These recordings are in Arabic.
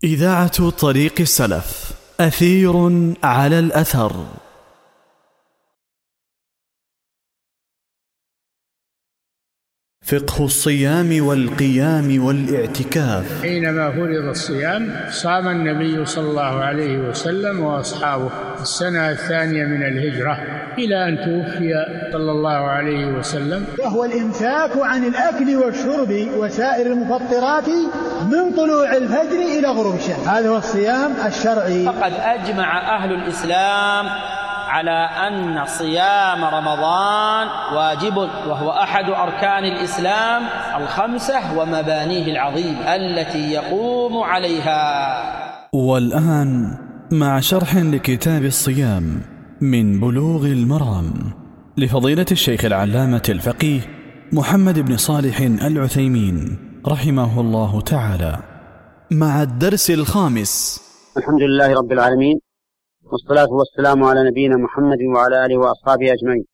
إذاعة طريق السلف، أثير على الأثر. فقه الصيام والقيام والاعتكاف. حينما فرض الصيام صام النبي صلى الله عليه وسلم وأصحابه السنة الثانية من الهجرة إلى أن توفي صلى الله عليه وسلم، وهو الإمساك عن الأكل والشرب وسائر المفطرات من طلوع الفجر إلى غروب الشمس. هذا هو الصيام الشرعي. فقد أجمع أهل الإسلام على أن صيام رمضان واجب، وهو أحد أركان الإسلام الخمسة ومبانيه العظيمة التي يقوم عليها. والآن مع شرح لكتاب الصيام من بلوغ المرام لفضيلة الشيخ العلامة الفقيه محمد بن صالح العثيمين رحمه الله تعالى، مع الدرس الخامس. الحمد لله رب العالمين، والصلاة والسلام على نبينا محمد وعلى آله وأصحابه أجمعين.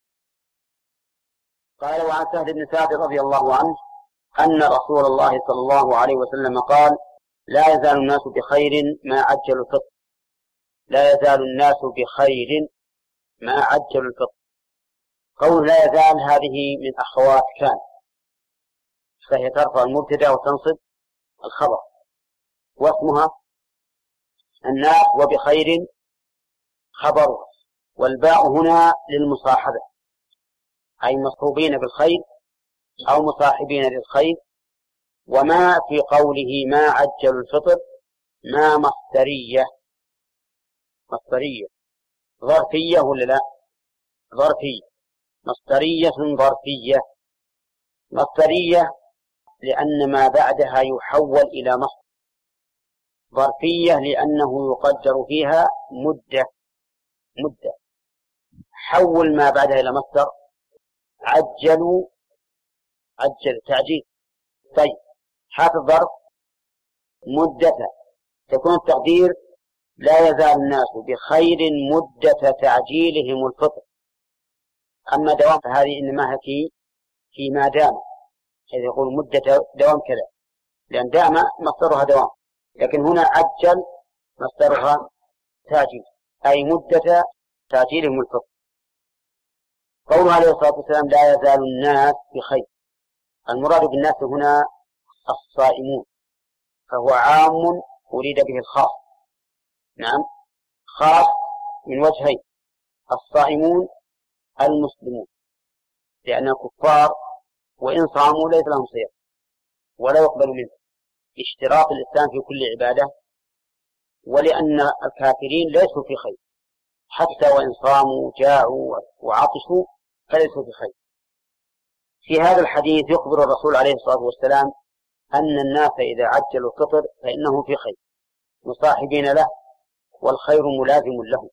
قال: وعن سهل بن سعد رضي الله عنه أن رسول الله صلى الله عليه وسلم قال: لا يزال الناس بخير ما عجلوا الفطر. لا يزال الناس بخير ما عجلوا الفطر. قول لا يزال هذه من أخوات كان، فهي ترفع المبتدأ وتنصب الخبر، واسمها الناس وبخير خبر، والباء هنا للمصاحبة، أي مصحوبين بالخير أو مصاحبين للخير. وما في قوله ما عجل الفطر ما مصدرية ظرفية ولا لا؟ ظرفية، مصدرية ظرفية. مصدرية لأن ما بعدها يحول إلى مصدر، ظرفية لأنه يقدر فيها مدة. حول ما بعدها إلى مصدر. عجل تعجيل. طيب، حرف الظرف مدة، تكون التقدير لا يزال الناس بخير مدة تعجيلهم الفطر. أما دوام فهذه إنما هي في ما دام، حيث يقول مدة دوام كذا، لأن دام مصدرها دوام، لكن هنا عجل مصدرها تعجيل، أي مدة تعجيلهم الفطر. قوله عليه الصلاة والسلام لا يزال الناس بخير، المراد بالناس هنا الصائمون، فهو عام أريد به الخاص. نعم، خاص من وجهين: الصائمون المسلمون، لأن الكفار وإن صاموا ليس لهم صيام ولا يقبل منه، اشتراط الإسلام في كل عبادة، ولأن الكافرين ليسوا في خير، حتى وإن صاموا جاعوا وعطشوا فليسوا في خير. في هذا الحديث يخبر الرسول عليه الصلاة والسلام أن الناس إذا عجلوا الفطر فإنهم في خير، مصاحبين له، والخير ملازم له.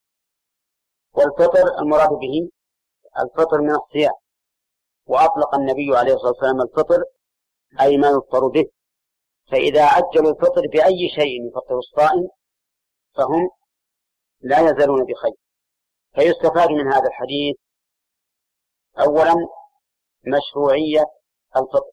والفطر المراد به الفطر من الصيام، وأطلق النبي عليه الصلاة والسلام الفطر أي ما يفطر به. فإذا عجلوا الفطر بأي شيء يفطر الصائم فهم لا يزالون بخير. فيستفاد من هذا الحديث أولا مشروعية الفطر.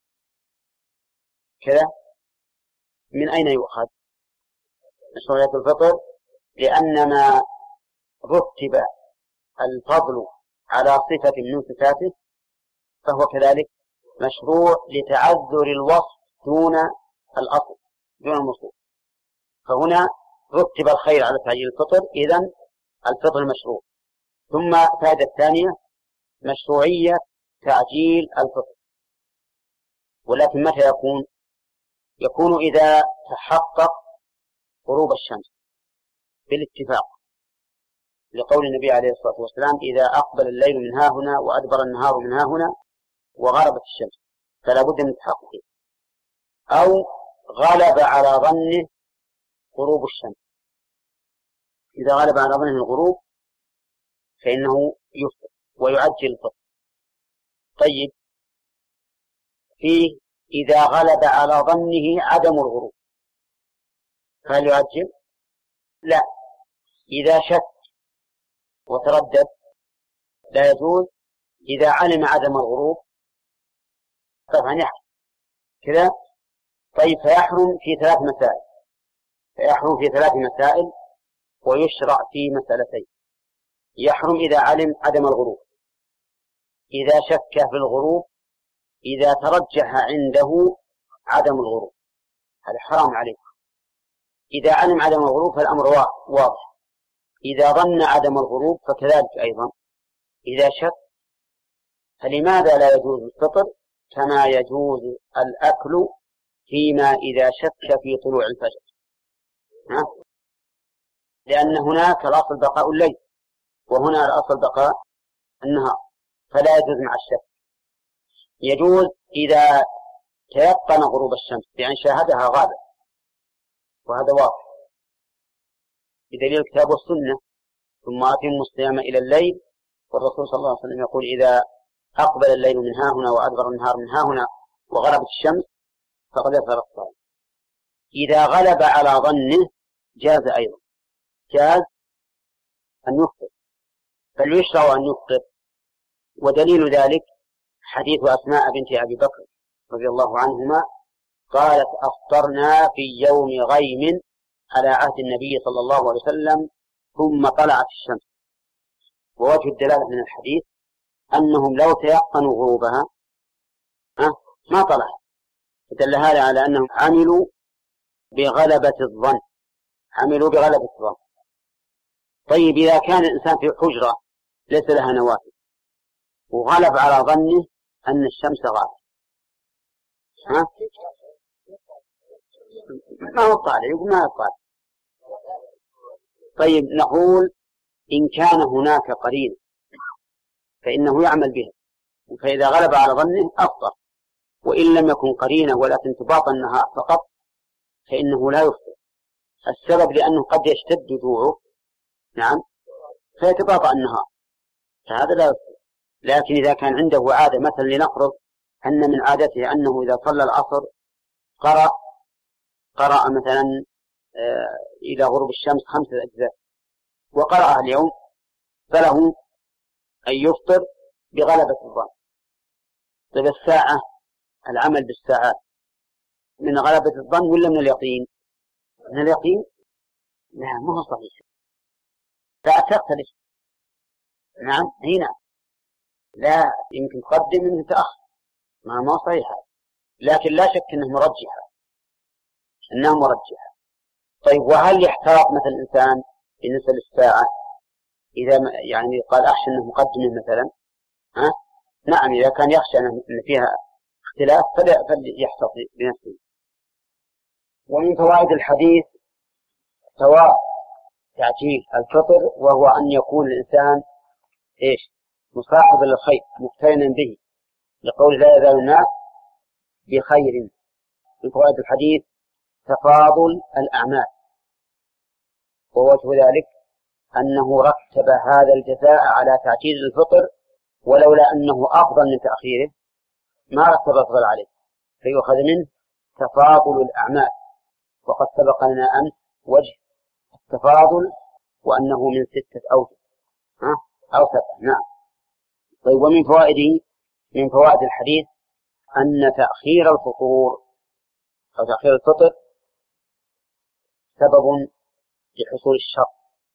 كذا من أين يؤخذ مشروعية الفطر؟ لأن ما رتب الفضل على صفة من صفاته فهو كذلك مشروع لتعذر الوصف دون الأصل، دون الموصوف. فهنا رتب الخير على تعجيل الفطر، إذن الفطر مشروع. ثم فائدة الثانية مشروعية تعجيل الفطر، ولكن متى يكون إذا تحقق غروب الشمس بالاتفاق، لقول النبي عليه الصلاة والسلام إذا أقبل الليل من ها هنا وأدبر النهار من ها هنا وغربت الشمس، فلا بد من تحققه. أو غلب على ظنه غروب الشمس، إذا غلب على ظنه الغروب فإنه يفطر ويعجل الفطر. طيب، فيه إذا غلب على ظنه عدم الغروب فهل يعجل؟ لا، إذا شك وتردد لا يجوز. إذا علم عدم الغروب طبعا يحرم كذا. طيب، فيحرم في 3 مسائل. فيحرم في 3 مسائل ويشرع في مسألتين. يحرم إذا علم عدم الغروب، إذا شك في الغروب، إذا ترجح عنده عدم الغروب، هذا حرام عليه. إذا علم عدم الغروب فالأمر واضح، إذا ظن عدم الغروب فكذلك أيضا. إذا شك فلماذا لا يجوز الفطر كما يجوز الأكل فيما إذا شك في طلوع الفجر؟ لأن هناك الأصل بقاء الليل وهنا الأصل بقاء النهار، فلا يجوز مع الشك. يجوز إذا تيقن غروب الشمس بأن شاهدها غابة، وهذا واضح بدليل الكتاب والسنة: ثم أتموا الصيام إلى الليل، والرسول صلى الله عليه وسلم يقول: إذا أقبل الليل من ها هنا وأدبر النهار من ها هنا وغربت الشمس فقد أفطر الصائم. إذا غلب على ظنه جاز أيضا، جاز أن يفطر، بل يشرع أن يفطر. ودليل ذلك حديث أسماء بنت أبي بكر رضي الله عنهما قالت: أفطرنا في يوم غيم على عهد النبي صلى الله عليه وسلم ثم طلعت الشمس. ووجه الدلالة من الحديث أنهم لو تيقنوا غروبها ما طلعت، فدل هذا على أنهم عملوا بغلبة الظن، عملوا بغلبة الظن. طيب إذا كان الإنسان في حجرة ليس لها نوافذ وغلب على ظنه أن الشمس غابت، ما هو طالع، يقول ما هو طالع. طيب نقول إن كان هناك قرين فإنه يعمل به، فإذا غلب على ظنه أفطر. وإن لم يكن قرينة ولكن تباطى النهار فقط فإنه لا يفطر. السبب لأنه قد يشتد جوعه، نعم، فيتباطأ النهار، فهذا لا يفطر. لكن إذا كان عنده عادة، مثلا لنفرض أن من عادته أنه إذا صلى العصر قرأ مثلا إلى غروب الشمس 5 أجزاء وقرأها اليوم، فله أن يفطر بغلبة الظن. طيب الساعة، العمل بالساعات من غلبة الظن ولا من اليقين؟ من اليقين؟ لا، ما هو صحيح، لا تختلف. نعم هنا لا، يمكن تقدم منه تأخر، ما هو صحيح، لكن لا شك أنه مرجحة. طيب وهل يحتاط مثل الإنسان بالنسبة للساعة إذا يعني قال أخشى أنه مقدمه مثلا؟ نعم، إذا كان يخشى أن فيها اختلاف فليحتاط بنفسه. ومن فوائد الحديث سواء تعجيل الفطر، وهو أن يكون الإنسان مصاحبا للخير مقترنا به، لقول لا يزال الناس بخير. من فوائد الحديث تفاضل الأعمال، ووجه ذلك أنه رتب هذا الجزاء على تعجيل الفطر، ولولا أنه أفضل من تأخيره ما رتب الفضل عليه، فيؤخذ منه تفاضل الأعمال. وقد سبق لنا أمس وجه التفاضل وأنه من 6 أوجه أو 7. نعم. طيب ومن فوائده، من فوائد الحديث أن تأخير الفطور أو تأخير الفطر سبب لحصول الشر.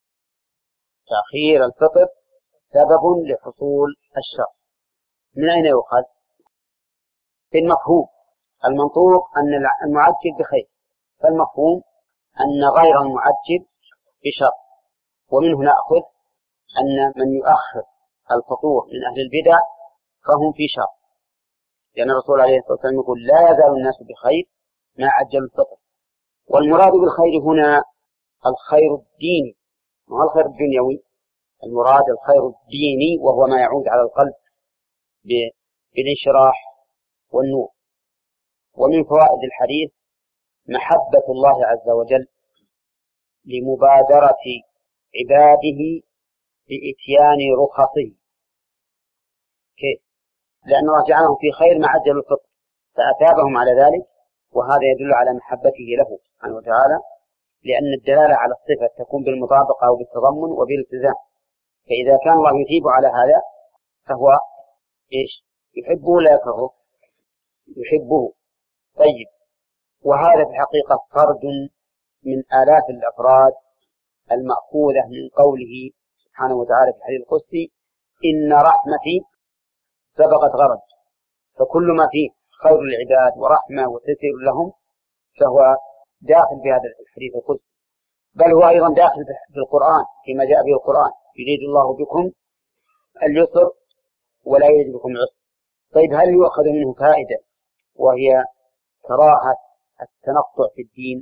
تأخير الفطر سبب لحصول الشر. من أين يؤخذ؟ في المفهوم. المنطوق أن المعجل بخير، فالمفهوم أن غير المعجل بشر. ومنه نأخذ أن من يؤخر الفطور من أهل البدع فهم في شر، لأن الرسول عليه الصلاة والسلام يقول لا يزال الناس بخير ما عجلوا الفطر. والمراد بالخير هنا الخير الديني وهو الخير الدنيوي، المراد الخير الديني وهو ما يعود على القلب بالانشراح والنور. ومن فوائد الحديث محبة الله عز وجل لمبادرة عباده بإتيان رخصه. كيف؟ لأن الله جعلهم في خير ما عجلوا الفطر فأثابهم على ذلك، وهذا يدل على محبته له سبحانه وتعالى، لأن الدلالة على الصفة تكون بالمطابقة وبالتضمن وبالالتزام. فإذا كان الله يثيب على هذا فهو يحبه ولا يكرهه؟ يحبه. طيب وهذا في الحقيقة فرد من آلاف الأفراد المأخوذة من قوله سبحانه وتعالى في الحديث القدسي: إن رحمتي سبقت غضبي. فكل ما فيه خير العباد ورحمة وتيسير لهم فهو داخل في هذا الحديث القدسي، بل هو أيضا داخل في القرآن فيما جاء به القرآن: يريد الله بكم اليسر ولا يريد بكم العسر. طيب، هل يؤخذ منه فائدة وهي كراهة التنطع في الدين؟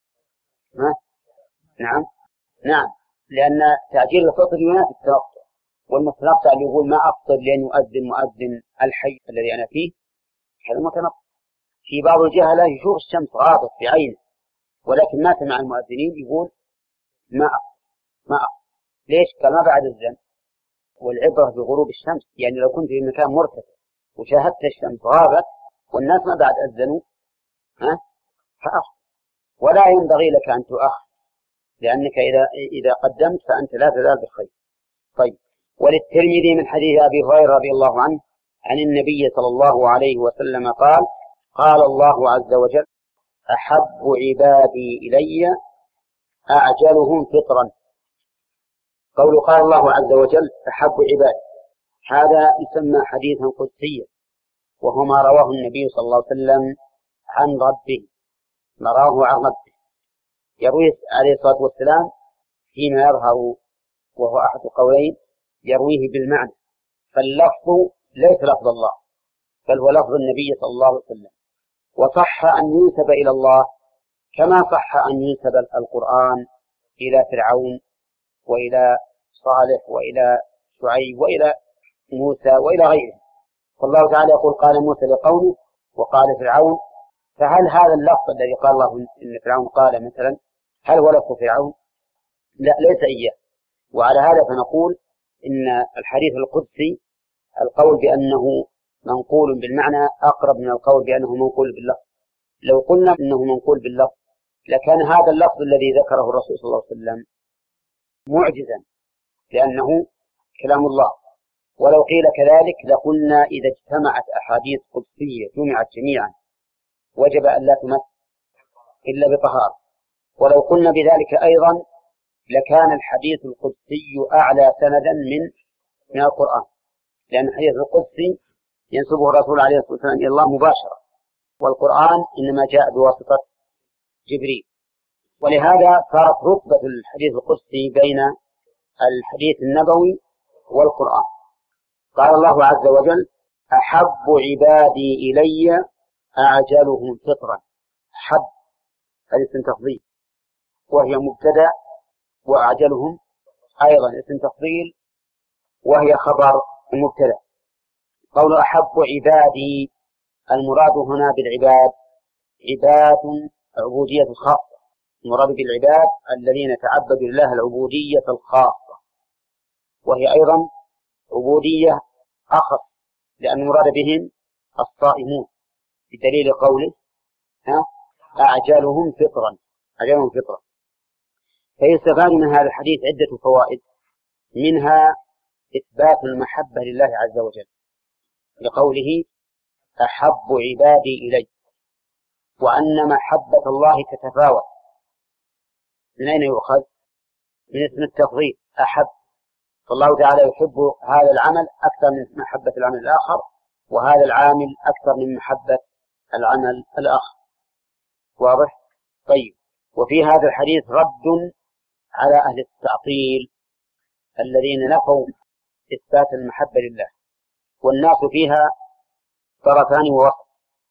نعم، لأن تعجيل الفطر ينافي التنطع، والمتنطع اللي يقول ما أفطر لأن يؤذن مؤذن الحي الذي أنا فيه، هذا متنطع. في بعض الجهلة يشوف الشمس غابت بعينه ولكن ما سمع المؤذنين يقول ما أفطر. ليش؟ قال ما بعد الزمن، والعبرة بغروب الشمس. يعني لو كنت في مكان مرتفع وشاهدت الشمس غابت والناس ما بعد أذنوا فأفطر. ولا ينبغي لك أن تؤخر، لأنك إذا قدمت فأنت لا تزال بخير. طيب، وللترمذي من حديث أبي هريرة رضي الله عنه عن النبي صلى الله عليه وسلم قال: قال الله عز وجل: أحب عبادي إلي أعجلهم فطرا. قول قال الله عز وجل أحب عبادي، هذا يسمى حديثا قدسيا، وهو ما رواه النبي صلى الله عليه وسلم عن ربه، ما رواه عن ربه، يرويه عليه الصلاة والسلام فيما يظهر، وهو أحد القولين، يرويه بالمعنى، فاللفظ ليس لفظ الله بل هو لفظ النبي صلى الله عليه وسلم. وصح أن ينسب إلى الله كما صح أن ينسب القرآن إلى فرعون وإلى صالح وإلى شعيب وإلى موسى وإلى غيره. فالله تعالى يقول: قال موسى لقومه وقال فرعون. فهل هذا اللفظ الذي قال الله إن فرعون قال مثلا هل هو لفظ فرعون؟ لا، ليس إياه. وعلى هذا فنقول إن الحديث القدسي القول بأنه منقول بالمعنى أقرب من القول بأنه منقول باللفظ. لو قلنا إنه منقول باللفظ لكان هذا اللفظ الذي ذكره الرسول صلى الله عليه وسلم معجزا، لأنه كلام الله. ولو قيل كذلك لقلنا إذا اجتمعت أحاديث قدسية جمعت جميعا وجب أن لا تمس إلا بطهارة. ولو قلنا بذلك أيضا لكان الحديث القدسي أعلى سندا من القرآن، لأن الحديث القدسي ينسبه الرسول عليه الصلاة والسلام إلى الله مباشرة، والقرآن إنما جاء بواسطة جبريل. ولهذا صارت رتبة الحديث القدسي بين الحديث النبوي والقرآن. قال الله عز وجل: أحب عبادي إلي أعجلهم فطرا. أحب هذا اسم تفضيل وهي مبتدأ، وأعجلهم أيضا اسم تفضيل وهي خبر المبتدأ. قول أحب عبادي، المراد هنا بالعباد عباد عبودية خاصة، المراد بالعباد الذين تعبدوا لله العبودية الخاصة، وهي أيضا عبودية أخص، لأن المراد بهم الصائمون، بدليل قوله أعجلهم فطرا. فيستفاد من هذا الحديث عدة فوائد، منها إثبات المحبة لله عز وجل لقوله أحب عبادي إلي، وأن محبة الله تتفاوت. من أين يؤخذ؟ من اسم التفضيل أحب، فالله تعالى يحب هذا العمل أكثر من محبة العمل الآخر، وهذا العامل أكثر من محبة العمل الآخر. واضح؟ طيب، وفي هذا الحديث رد على أهل التعطيل الذين نفوا إثبات المحبة لله، والناس فيها طرفان ووسط.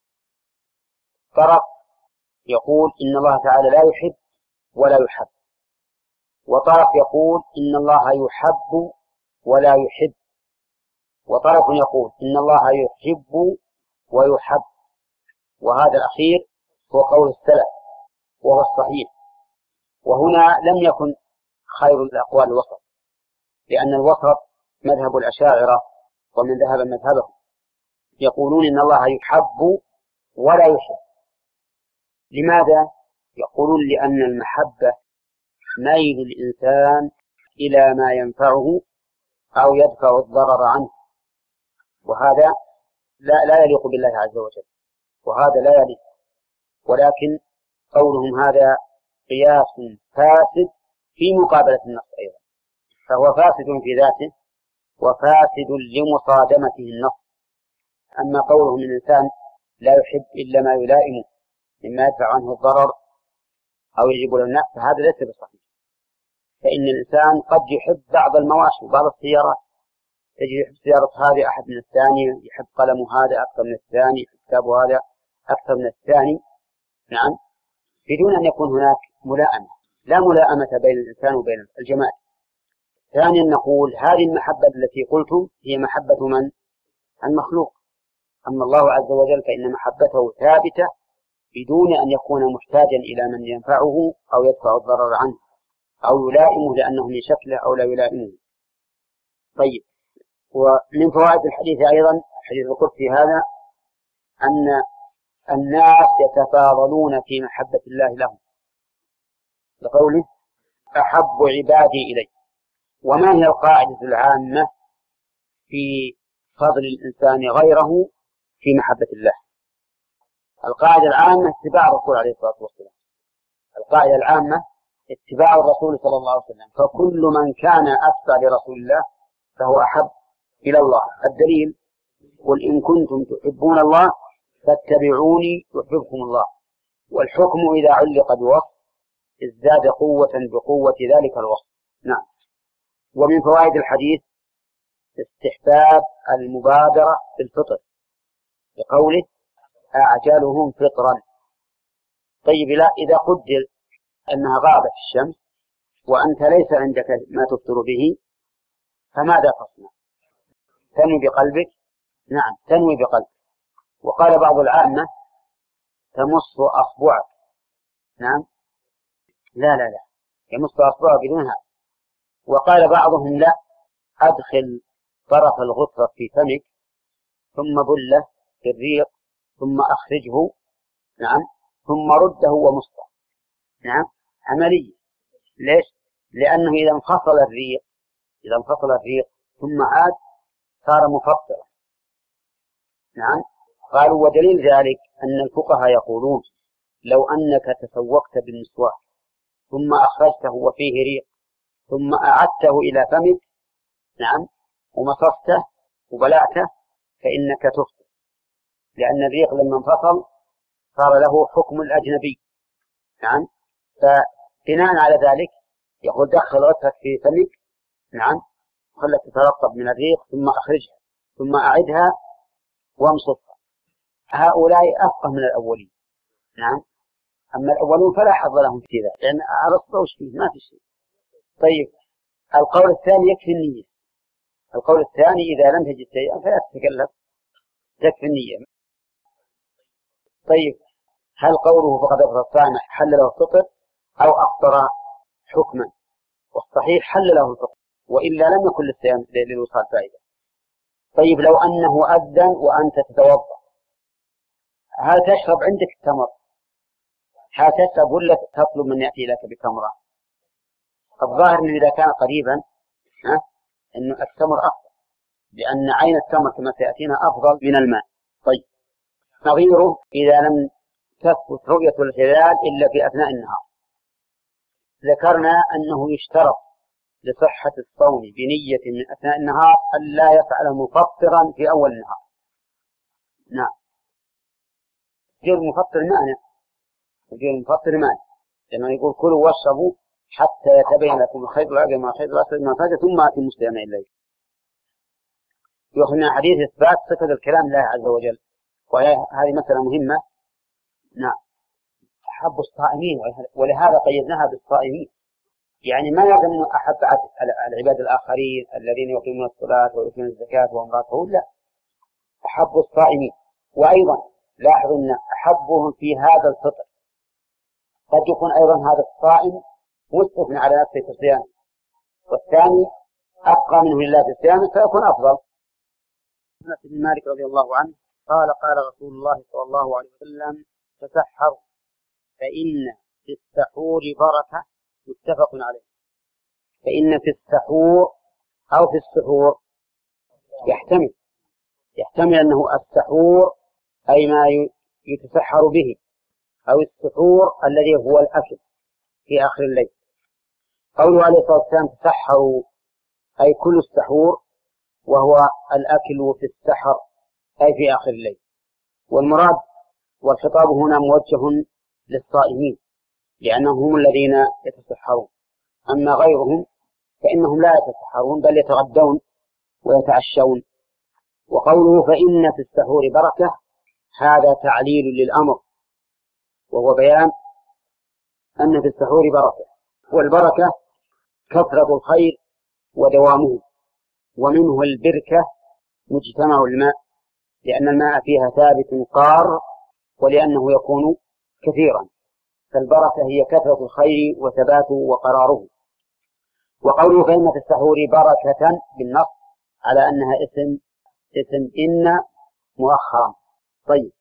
طرف يقول إن الله تعالى لا يحب ولا يحب، وطرف يقول إن الله يحب ولا يحب، وطرف يقول إن الله يحب ويحب. وهذا الأخير هو قول السلف وهو الصحيح. وهنا لم يكن خير الأقوال الوسط، لأن الوسط مذهب الأشاعرة ومن ذهب مذهبهم، يقولون إن الله يحب ولا يحب. لماذا؟ يقولون لأن المحبة ميل الإنسان إلى ما ينفعه أو يدفع الضرر عنه، وهذا لا يليق بالله عز وجل، وهذا لا يليق. ولكن قولهم هذا قياس فاسد في مقابلة النص أيضا، فهو فاسد في ذاته وفاسد لمصادمته النص. أما قوله من الإنسان لا يحب إلا ما يلائمه مما يدفع عنه الضرر أو يجب له النفع، فهذا ليس بصحيح. فإن الإنسان قد يحب بعض المواشي وبعض السيارات، تجد يحب سيارة هذه أحد من الثانية، يحب قلمه هذا أكثر من الثاني، يحب كتابه هذا أكثر من الثاني، نعم، بدون أن يكون هناك ملائمة، لا ملائمة بين الإنسان وبين الجماد. ثانيا نقول هذه المحبة التي قلتم هي محبة من؟ المخلوق. أما الله عز وجل فإن محبته ثابتة بدون أن يكون محتاجا إلى من ينفعه أو يدفع الضرر عنه أو يلائمه لأنه من شكله أو لا يلائمه. طيب، ومن فوائد الحديث أيضا الحديث القدسي هذا أن الناس يتفاضلون في محبة الله لهم، لقوله أحب عبادي إلي. وما هي القاعدة العامة في فضل الإنسان غيره في محبة الله؟ القاعدة العامة اتباع الرسول عليه الصلاة والسلام. القاعدة العامة اتباع الرسول صلى الله عليه وسلم، فكل من كان أتبع لرسول الله فهو أحب إلى الله. الدليل قل إن كنتم تحبون الله فاتبعوني يحببكم الله. والحكم إذا علق بوصف ازداد قوة بقوة ذلك الوصف. نعم. ومن فوائد الحديث استحباب المبادرة بالفطر بقوله أعجلهم فطرا. طيب، لا إذا قدر أنها غابت الشمس وأنت ليس عندك ما تفطر به فماذا تصنع؟ تنوي بقلبك؟ نعم، تنوي بقلبك. وقال بعض العامة تمص أصبعك. نعم، لا يمص أصبعك بدون هذا. وقال بعضهم لا، أدخل طرف الغطرة في فمك ثم بله في الريق ثم أخرجه، نعم، ثم رده ومصه. نعم، عملية. ليش؟ لأنه إذا انفصل الريق ثم عاد صار مفطرا. نعم. قالوا ودليل ذلك أن الفقهاء يقولون لو أنك تسوقت بالمسواك ثم أخرجته وفيه ريق ثم أعدته إلى فمك، نعم، ومصصته وبلعته فإنك تفطر، لأن الريق لما انفصل صار له حكم الأجنبي. نعم. فبناء على ذلك يقول دخل عدتك في فمك، نعم، خلت تترطب من الريق ثم أخرجها ثم أعدها وامصصها. هؤلاء أفقه من الأولين. نعم. أما الأولون فلا حظ لهم في ذلك، لأن أرسطو وش فيه؟ ما في شيء. طيب، القول الثاني يكفي النية. القول الثاني إذا لم تجد شيئا فلا تتكلف، تكفي النية. طيب، هل قوله فقد أفطر الصائم حل له الفطر أو أفطر حكما؟ والصحيح حل له الفطر، وإلا لم يكن للصيام للوصال فائدة. طيب، لو أنه أذن وأنت تتوضأ، هل تشرب عندك التمر؟ هل تشرب ولا تطلب من يأتي لك بتمرة؟ الظاهر أنه إذا كان قريبا أنه التمر أفضل، لأن عين التمر كما سيأتينا أفضل من الماء. طيب، نظيره إذا لم تثبت رؤية الهلال إلا في أثناء النهار. ذكرنا أنه يشترط لصحة الصوم بنية من أثناء النهار ألا يفعل مفطرا في أول النهار. نعم. وجود المفطر مانع، لأنه يقول كلوا واشربوا حتى يتبين لكم الخيط الأبيض من الخيط الأسود من الفجر ثم أتموا الصيام إلى الليل. يؤخذنا حديث إثبات صفة الكلام لله عز وجل، وهذه مسألة مهمة. نعم. أحب الصائمين، ولهذا قيدناها بالصائمين، يعني ما يلزم أنه أحب العباد الآخرين الذين يقيمون الصلاة ويؤتون الزكاة وامرأتهم، لا، أحب الصائمين. وأيضا لاحظوا أن أحبهم في هذا الفطر قد يكون أيضا هذا الصائم مستثنى على نفسه في الصيام، والثاني أبقى منه لله في الصيام فيكون أفضل. أنس بن مالك رضي الله عنه قال قال رسول الله صلى الله عليه وسلم تسحروا فإن في السحور بركة. متفق عليه. فإن في السحور أو في السحور يحتمل أنه السحور أي ما يتسحر به، أو السحور الذي هو الأكل في آخر الليل. قوله عليه الصلاة والسلام تسحروا أي كل السحور، وهو الأكل في السحر أي في آخر الليل. والمراد والخطاب هنا موجه للصائمين لأنهم هم الذين يتسحرون، أما غيرهم فإنهم لا يتسحرون بل يتغدون ويتعشون. وقوله فإن في السحور بركة هذا تعليل للأمر، وهو بيان أن في السحور بركة، والبركة كثرة الخير ودوامه، ومنه البركة مجتمع الماء لأن الماء فيها ثابت قار ولأنه يكون كثيرا، فالبركة هي كثرة الخير وثباته وقراره. وقوله فإن في السحور بركة بالنص على أنها اسم إن مؤخرا. طيب،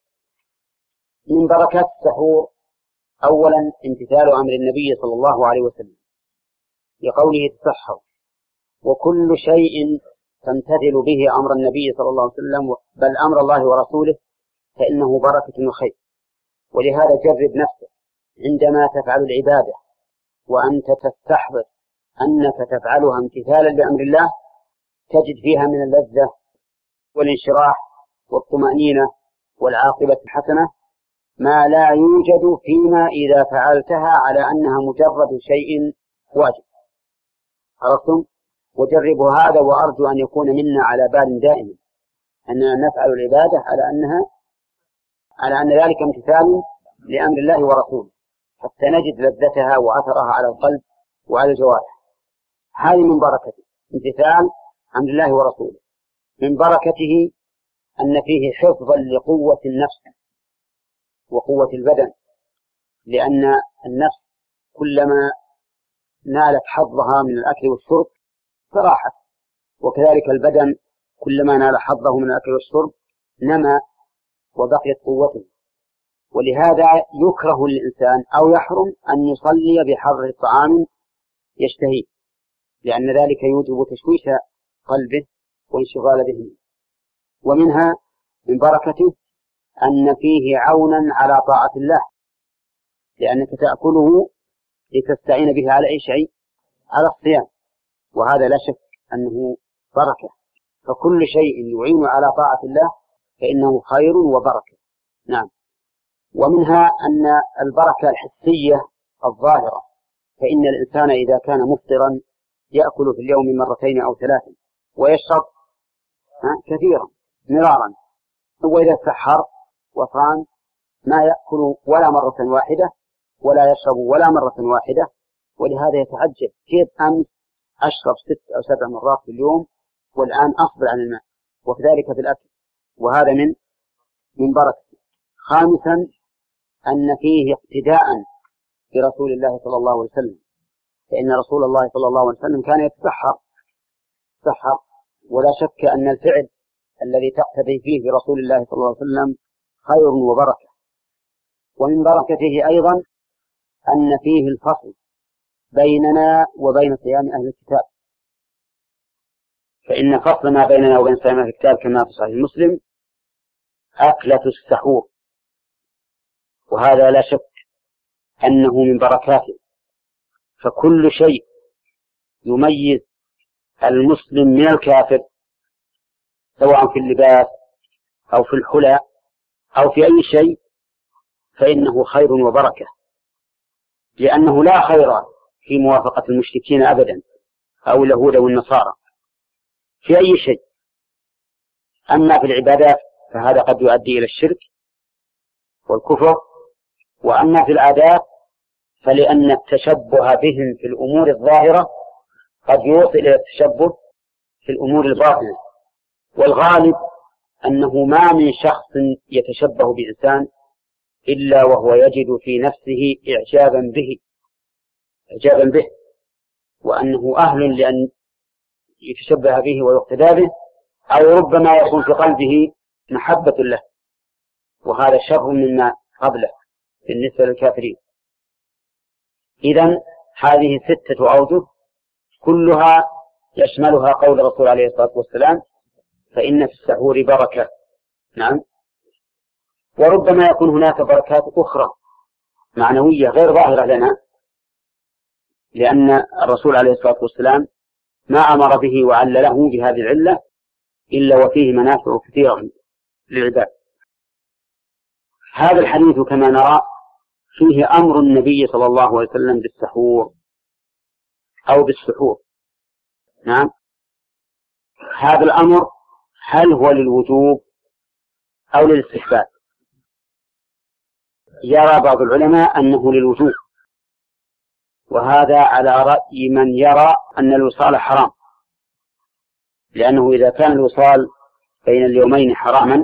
من بركات السحور أولا امتثال أمر النبي صلى الله عليه وسلم لقوله تسحر، وكل شيء تمتثل به أمر النبي صلى الله عليه وسلم بل أمر الله ورسوله فإنه بركة وخير. ولهذا جرب نفسك عندما تفعل العبادة وأنت تستحضر أنك تفعلها امتثالا لأمر الله تجد فيها من اللذة والانشراح والطمأنينة والعاقبة الحسنة ما لا يوجد فيما إذا فعلتها على أنها مجرد شيء واجب. عرفتم؟ وجربوا هذا، وأرجو أن يكون منا على بال دائما أننا نفعل العبادة على أن ذلك امتثال لأمر الله ورسوله حتى نجد لذتها وأثرها على القلب وعلى الجوارح. هذه من بركته امتثال أمر الله ورسوله. من بركته أن فيه حفظا لقوة النفس وقوة البدن، لأن النفس كلما نالت حظها من الأكل والشرب فراحت، وكذلك البدن كلما نال حظه من الأكل والشرب نمى وبقيت قوته. ولهذا يكره للإنسان أو يحرم أن يصلي بحر طعام يشتهيه، لأن ذلك يوجب تشويش قلبه وانشغال ذهنه. ومنها من بركته أن فيه عونا على طاعة الله، لأنك تأكله لتستعين به على أي شيء؟ على الصيام، وهذا لا شك أنه بركة. فكل شيء يعين على طاعة الله فإنه خير وبركة. نعم. ومنها أن البركة الحسية الظاهرة، فإن الإنسان إذا كان مفطرا يأكل في اليوم مرتين أو ثلاثا ويشرب كثيرا مرارا، وإذا سحر وصام ما يأكل ولا مرة واحدة ولا يشرب ولا مرة واحدة. ولهذا يتعجب كيف أمس أشرب 6 أو 7 مرات في اليوم والآن أصبر عن الماء، وكذلك في الأكل، وهذا من بركة. خامسا أن فيه اقتداء برسول الله صلى الله عليه وسلم، فإن رسول الله صلى الله عليه وسلم كان يتسحر، ولا شك أن الفعل الذي تقتدي فيه برسول الله صلى الله عليه وسلم خير وبركة. ومن بركته أيضا أن فيه الفصل بيننا وبين صيام أهل الكتاب، فإن فصل ما بيننا وبين صيام أهل الكتاب كما في صحيح مسلم أكلة السحور، وهذا لا شك أنه من بركاته. فكل شيء يميز المسلم من الكافر سواء في اللباس أو في الحلى أو في أي شيء فإنه خير وبركة، لأنه لا خير في موافقة المشركين أبدا أو اليهود والنصارى في أي شيء. أما في العبادات فهذا قد يؤدي إلى الشرك والكفر، وأما في العادات فلأن التشبه بهم في الأمور الظاهرة قد يوصل إلى التشبه في الأمور الباطنة. والغالب أنه ما من شخص يتشبه بإنسان إلا وهو يجد في نفسه إعجابا به وأنه أهل لأن يتشبه به ويقتدى به، أو ربما يكون في قلبه محبة له، وهذا شر مما قبله بالنسبة للكافرين. إذن هذه 6 أوجه كلها يشملها قول الرسول عليه الصلاة والسلام فإن في السحور بركة. نعم. وربما يكون هناك بركات أخرى معنوية غير ظاهرة لنا لأن الرسول عليه الصلاة والسلام ما أمر به وعلله بهذه العلة إلا وفيه منافع كثيرة للعباد. هذا الحديث كما نرى فيه أمر النبي صلى الله عليه وسلم بالسحور أو بالسحور. نعم، هذا الأمر هل هو للوجوب أو للاستحباب؟ يرى بعض العلماء أنه للوجوب، وهذا على رأي من يرى أن الوصال حرام، لأنه إذا كان الوصال بين اليومين حراما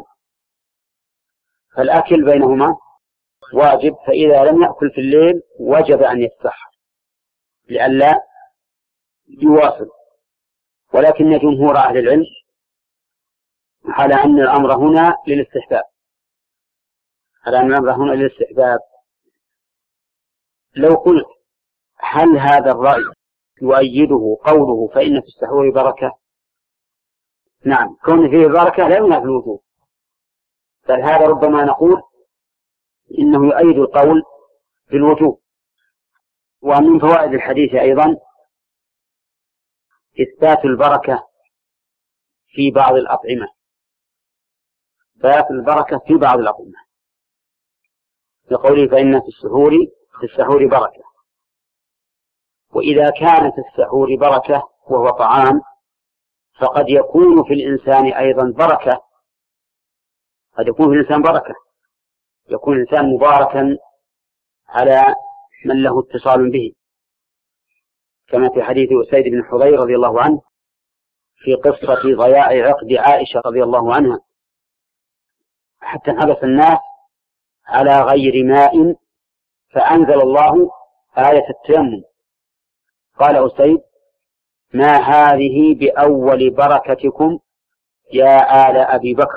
فالأكل بينهما واجب، فإذا لم يأكل في الليل وجب أن يتسحر لئلا يواصل. ولكن جمهور أهل العلم على أن الأمر هنا للاستحباب، لو قلت هل هذا الرأي يؤيده قوله فإن في السحور بركة؟ نعم، كون فيه بركة لا ينافي الوجوب، بل هذا ربما نقول إنه يؤيد القول بالوجوب. ومن فوائد الحديث أيضا إثبات البركة في بعض الأطعمة، لقوله فإن في السحور بركة. وإذا كانت السحور بركة وهو طعام فقد يكون في الإنسان أيضا بركة، قد يكون في الإنسان بركة، يكون الإنسان مباركا على من له اتصال به، كما في حديث أسيد بن حضير رضي الله عنه في قصة ضياع عقد عائشة رضي الله عنها حتى انحبس الناس على غير ماء فأنزل الله آية التيمم. قال أسيد: ما هذه بأول بركتكم يا آل أبي بكر.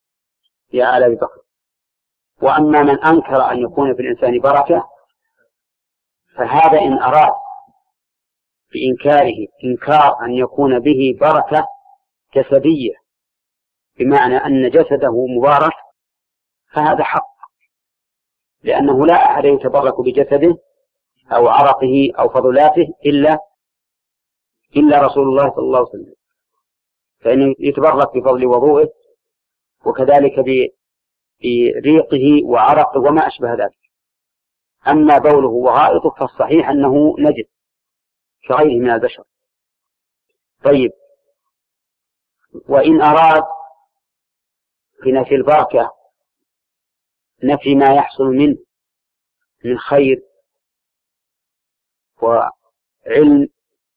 وأما من أنكر أن يكون في الإنسان بركة فهذا إن أراد بإنكاره إنكار أن يكون به بركة جسدية، بمعنى أن جسده مبارك، فهذا حق، لأنه لا أحد يتبرك بجسده أو عرقه أو فضلاته إلا رسول الله صلى الله عليه وسلم، فإنه يتبرك بفضل وضوءه وكذلك بريقه وعرقه وما أشبه ذلك. أما بوله وغائطه فالصحيح أنه نجس كغيره من البشر. طيب، وإن أراد في نفي البركة نفي ما يحصل منه من خير وعلم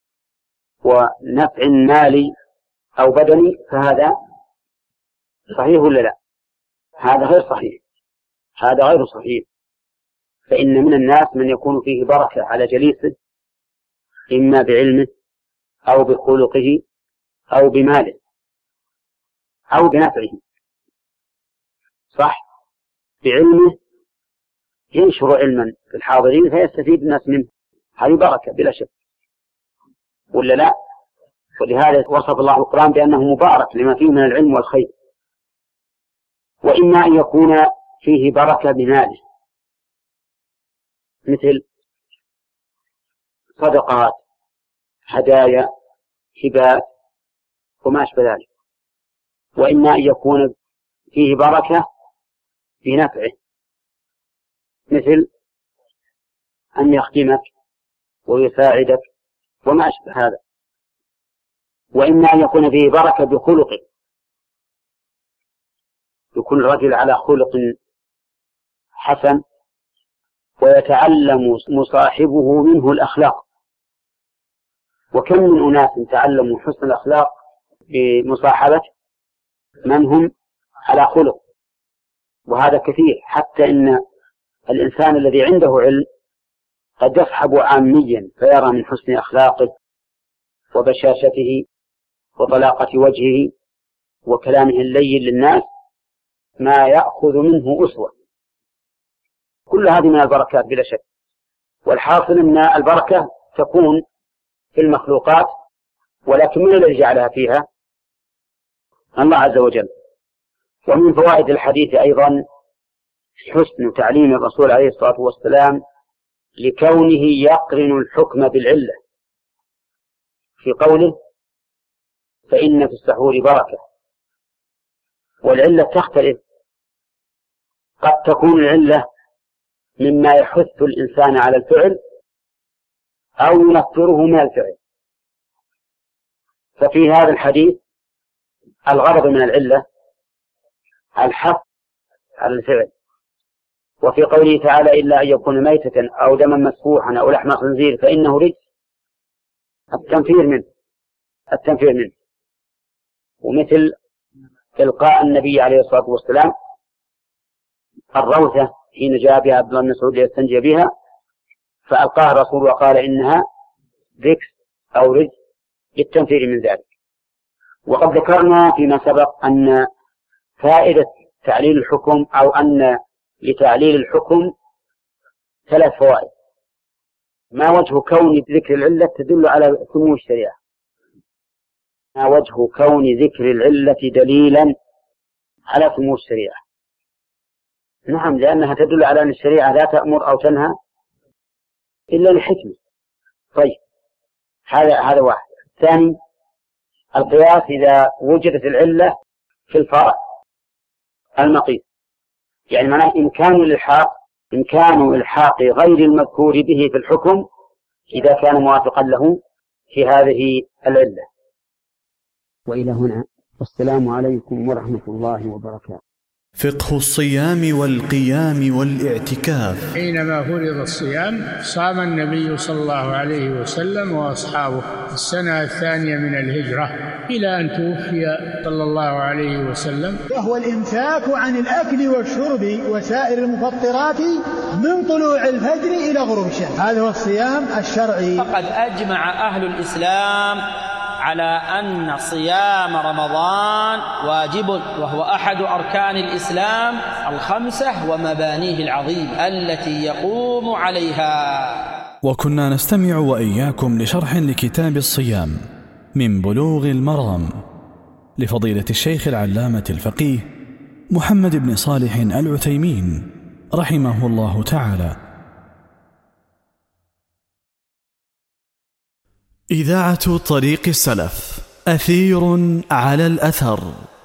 ونفع مالي أو بدني فهذا صحيح ولا لا؟ هذا غير صحيح. فإن من الناس من يكون فيه بركة على جليسه إما بعلمه أو بخلقه أو بماله أو بنفعه. صح، بعلمه ينشر علما في الحاضرين فيستفيد الناس منه، هذه بركة بلا شك ولا لا؟ ولهذا وصف الله القرآن بأنه مبارك لما فيه من العلم والخير. وإما أن يكون فيه بركة بماله، مثل صدقات، هدايا، هبات وما أشبه ذلك. وإما أن يكون فيه بركة بنفعه، مثل أن يخدمك ويساعدك وما أشبه هذا. وإما أن يكون فيه بركة بخلقه، يكون الرجل على خلق حسن ويتعلم مصاحبه منه الأخلاق. وكم من أناس تعلموا حسن الأخلاق بمصاحبة من هم على خلق، وهذا كثير، حتى إن الإنسان الذي عنده علم قد يصحب عاميا فيرى من حسن أخلاقه وبشاشته وطلاقة وجهه وكلامه اللين للناس ما يأخذ منه أسوة. كل هذه من البركات بلا شك. والحاصل أن البركة تكون في المخلوقات، ولكن من الذي جعلها فيها؟ الله عز وجل. ومن فوائد الحديث أيضا حسن تعليم الرسول عليه الصلاة والسلام لكونه يقرن الحكم بالعلة في قوله فإن في السحور بركة. والعلة تختلف، قد تكون العلة مما يحث الإنسان على الفعل أو ينفره من الفعل. ففي هذا الحديث الغرض من العلة الحث على الفعل، وفي قوله تعالى إلا أن يكون ميتة أو دما مسفوحا أو لحم خنزير فإنه رجس التنفير منه. ومثل إلقاء النبي عليه الصلاة والسلام الروثة حين جاء بها عبد الله بن مسعود ليستنجي بها، فألقاها الرسول وقال إنها رجس أو رجس للتنفير من ذلك. وقد ذكرنا فيما سبق أن فائدة تعليل الحكم أو أن لتعليل الحكم 3 فوائد. ما وجه كون ذكر العلة تدل على سمو الشريعة؟ ما وجه كون ذكر العلة دليلا على سمو الشريعة؟ نعم، لأنها تدل على أن الشريعة لا تأمر أو تنهى إلا لحكمة. طيب، هذا واحد. ثاني، القياس إذا وجدت العلة في الفرع المقيس، يعني معناه إمكان إلحاق غير المذكور به في الحكم إذا كان موافقا له في هذه العلة. وإلى هنا، والسلام عليكم ورحمة الله وبركاته. فقه الصيام والقيام والاعتكاف. حينما فرض الصيام صام النبي صلى الله عليه وسلم وأصحابه السنة الثانية من الهجرة إلى أن توفي صلى الله عليه وسلم، وهو الإمساك عن الأكل والشرب وسائر المفطرات من طلوع الفجر إلى غروب الشمس. هذا هو الصيام الشرعي. فقد أجمع أهل الإسلام على أن صيام رمضان واجب، وهو أحد أركان الإسلام 5 ومبانيه العظيم التي يقوم عليها. وكنا نستمع وإياكم لشرح لكتاب الصيام من بلوغ المرام لفضيلة الشيخ العلامة الفقيه محمد بن صالح العثيمين رحمه الله تعالى. إذاعة طريق السلف، أثير على الأثر.